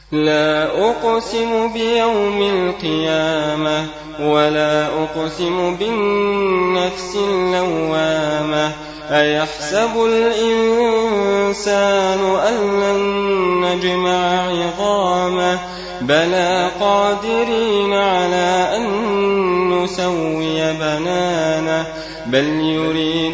لا أقسم بيوم القيامة ولا أقسم بالنفس اللوامة أيحسب الإنسان أن لن نجمع عظامه بلى قادرين على أن نسوي بنانه بل يريد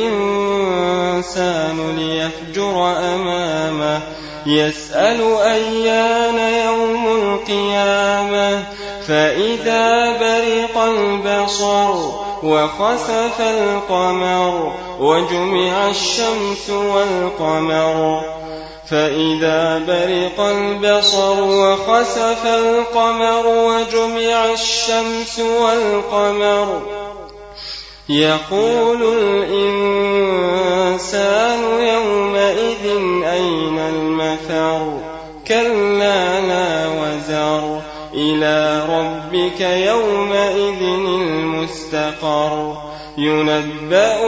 الإنسان ليفجر أمامه يسأل أيان يوم القيامة فإذا برق البصر وخسف القمر وجمع الشمس والقمر فإذا برق البصر وخسف القمر وجمع الشمس والقمر يقول الإنسان يومئذ أين المفر كلا لا وزر إلى ربك يومئذ المستقر ينبأ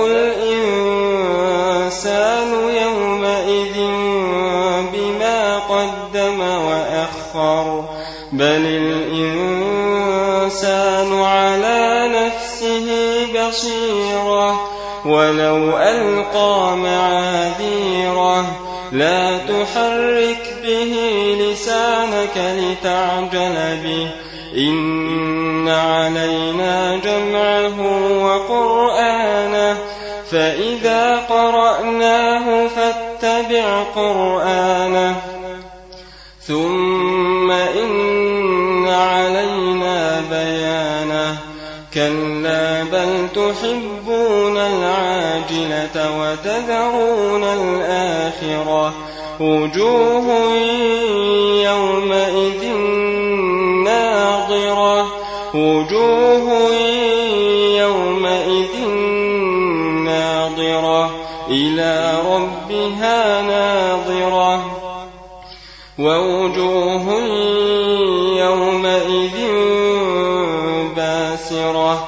الإنسان يومئذ بما قدم وأخر بل الإنسان على نفسه بصيرة ولو ألقى معاذيره لا تحرك به لسانك لتعجل به إن علينا جمعه وقرآنه فإذا قرأناه فاتبع قرآنه ثم إن علينا بيانه كلا بل تحبون العاجلة وتذرون الآخرة وجوه يومئذ ناظرة وجوه يومئذ ناظرة إلى ربها ناظرة ووجوه يومئذ باسرة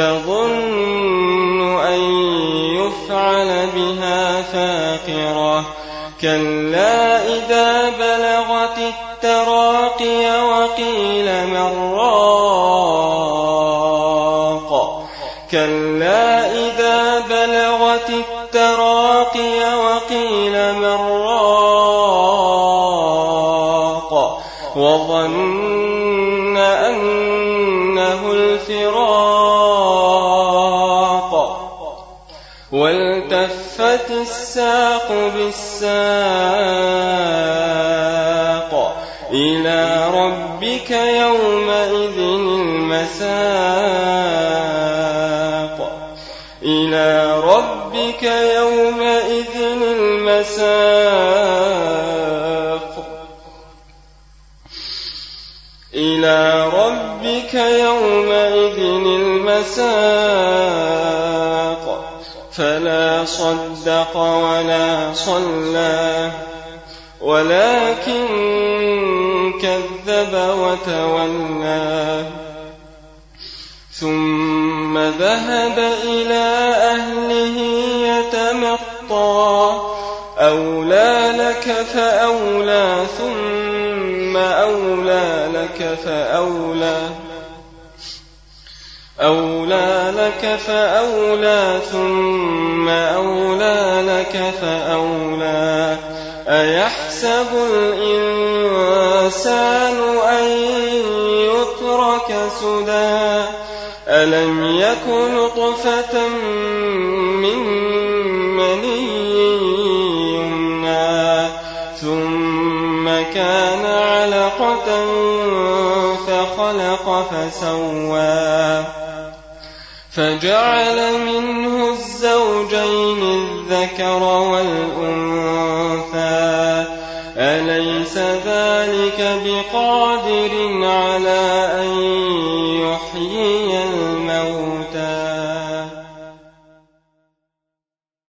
تظن أن يفعل بها فاقرة كلا إذا بلغت التراقي وقيل من راق كلا إذا بلغت التراقي وقيل من راق وظن أنه الفراق والتفت الساق بالساق إلى ربك يومئذ المساق إلى ربك يومئذ المساق إلى ربك يومئذ المساق فلا صدق ولا صلى ولكن كذب وتولى ثم ذهب إلى أهله يتمطى أولى لك فأولى ثم أولى لك فأولى أولى لك فأولى ثم أولى لك فأولى أيحسب الإنسان أن يترك سدى ألم يك نطفة من مني يمنى ثم كان علقة فخلق فسوى فجعل منه الزوجين الذكر والأنثى أليس ذلك بقادر على أن يحيي الموتى